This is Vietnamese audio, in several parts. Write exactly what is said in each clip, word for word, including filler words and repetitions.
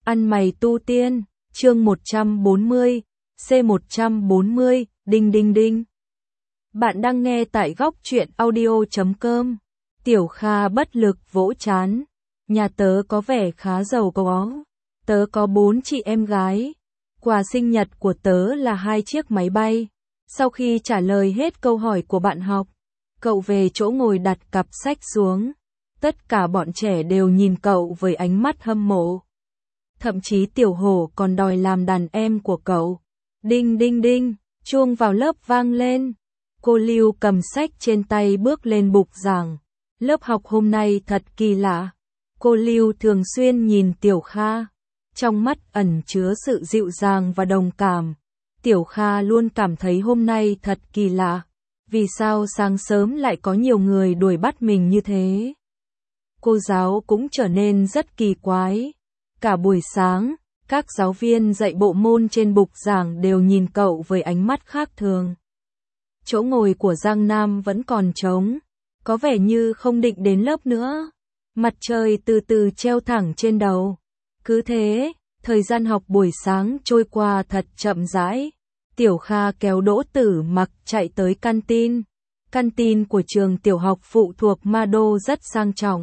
Ăn mày tu tiên, chương một trăm bốn mươi, C một trăm bốn mươi, đinh đinh đinh. Bạn đang nghe tại góc truyện audio chấm com. Tiểu Kha bất lực vỗ trán. Nhà tớ có vẻ khá giàu có. Tớ có bốn chị em gái. Quà sinh nhật của tớ là hai chiếc máy bay. Sau khi trả lời hết câu hỏi của bạn học, cậu về chỗ ngồi đặt cặp sách xuống. Tất cả bọn trẻ đều nhìn cậu với ánh mắt hâm mộ. Thậm chí Tiểu Hổ còn đòi làm đàn em của cậu. Đinh đinh đinh, chuông vào lớp vang lên. Cô Lưu cầm sách trên tay bước lên bục giảng. Lớp học hôm nay thật kỳ lạ. Cô Lưu thường xuyên nhìn Tiểu Kha. Trong mắt ẩn chứa sự dịu dàng và đồng cảm. Tiểu Kha luôn cảm thấy hôm nay thật kỳ lạ. Vì sao sáng sớm lại có nhiều người đuổi bắt mình như thế? Cô giáo cũng trở nên rất kỳ quái. Cả buổi sáng, các giáo viên dạy bộ môn trên bục giảng đều nhìn cậu với ánh mắt khác thường. Chỗ ngồi của Giang Nam vẫn còn trống, có vẻ như không định đến lớp nữa. Mặt trời từ từ treo thẳng trên đầu. Cứ thế, thời gian học buổi sáng trôi qua thật chậm rãi. Tiểu Kha kéo Đỗ Tử Mặc chạy tới canteen. Canteen của trường tiểu học phụ thuộc Ma Đô rất sang trọng.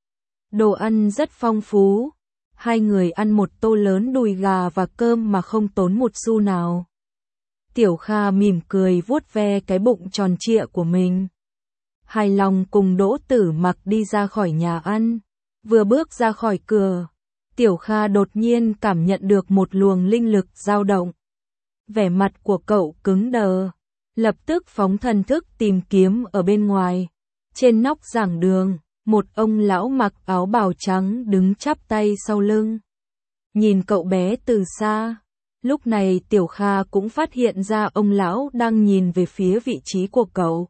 Đồ ăn rất phong phú. Hai người ăn một tô lớn đùi gà và cơm mà không tốn một xu nào. Tiểu Kha mỉm cười vuốt ve cái bụng tròn trịa của mình. Hài lòng cùng Đỗ Tử Mặc đi ra khỏi nhà ăn. Vừa bước ra khỏi cửa, Tiểu Kha đột nhiên cảm nhận được một luồng linh lực dao động. Vẻ mặt của cậu cứng đờ, lập tức phóng thần thức tìm kiếm ở bên ngoài. Trên nóc giảng đường, một ông lão mặc áo bào trắng đứng chắp tay sau lưng. Nhìn cậu bé từ xa, lúc này Tiểu Kha cũng phát hiện ra ông lão đang nhìn về phía vị trí của cậu.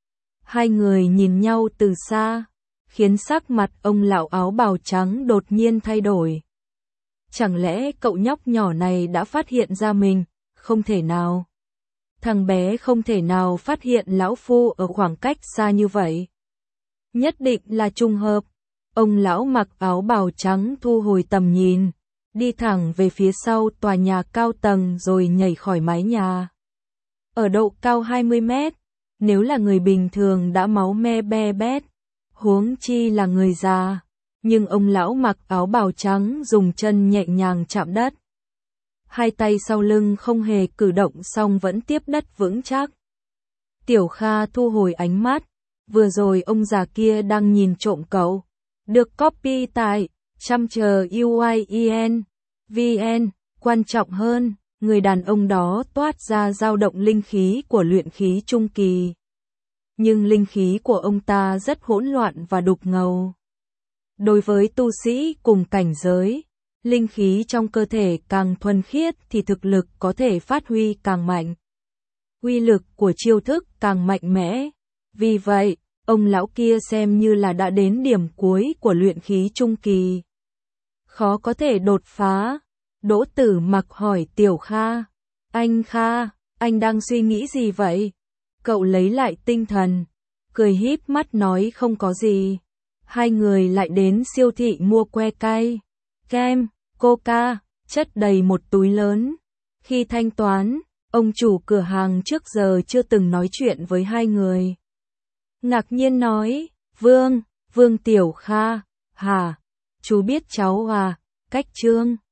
Hai người nhìn nhau từ xa, khiến sắc mặt ông lão áo bào trắng đột nhiên thay đổi. Chẳng lẽ cậu nhóc nhỏ này đã phát hiện ra mình? Không thể nào. Thằng bé không thể nào phát hiện lão phu ở khoảng cách xa như vậy. Nhất định là trùng hợp. Ông lão mặc áo bào trắng thu hồi tầm nhìn, đi thẳng về phía sau tòa nhà cao tầng rồi nhảy khỏi mái nhà. Ở độ cao hai mươi mét, nếu là người bình thường đã máu me be bét, huống chi là người già. Nhưng ông lão mặc áo bào trắng dùng chân nhẹ nhàng chạm đất. Hai tay sau lưng không hề cử động song vẫn tiếp đất vững chắc. Tiểu Kha thu hồi ánh mắt. Vừa rồi ông già kia đang nhìn trộm cậu. Được copy tại chăm chờ u i en vn. Quan trọng hơn, người đàn ông đó toát ra dao động linh khí của luyện khí trung kỳ. Nhưng linh khí của ông ta rất hỗn loạn và đục ngầu. Đối với tu sĩ cùng cảnh giới, linh khí trong cơ thể càng thuần khiết thì thực lực có thể phát huy càng mạnh. Uy lực của chiêu thức càng mạnh mẽ. Vì vậy, ông lão kia xem như là đã đến điểm cuối của luyện khí trung kỳ. Khó có thể đột phá. Đỗ Tử Mặc hỏi Tiểu Kha. Anh Kha, anh đang suy nghĩ gì vậy? Cậu lấy lại tinh thần, cười híp mắt nói không có gì. Hai người lại đến siêu thị mua que cay, kem, coca, chất đầy một túi lớn. Khi thanh toán, ông chủ cửa hàng trước giờ chưa từng nói chuyện với hai người. Ngạc nhiên nói, Vương, Vương Tiểu Kha, hả, chú biết cháu à, cách Trương.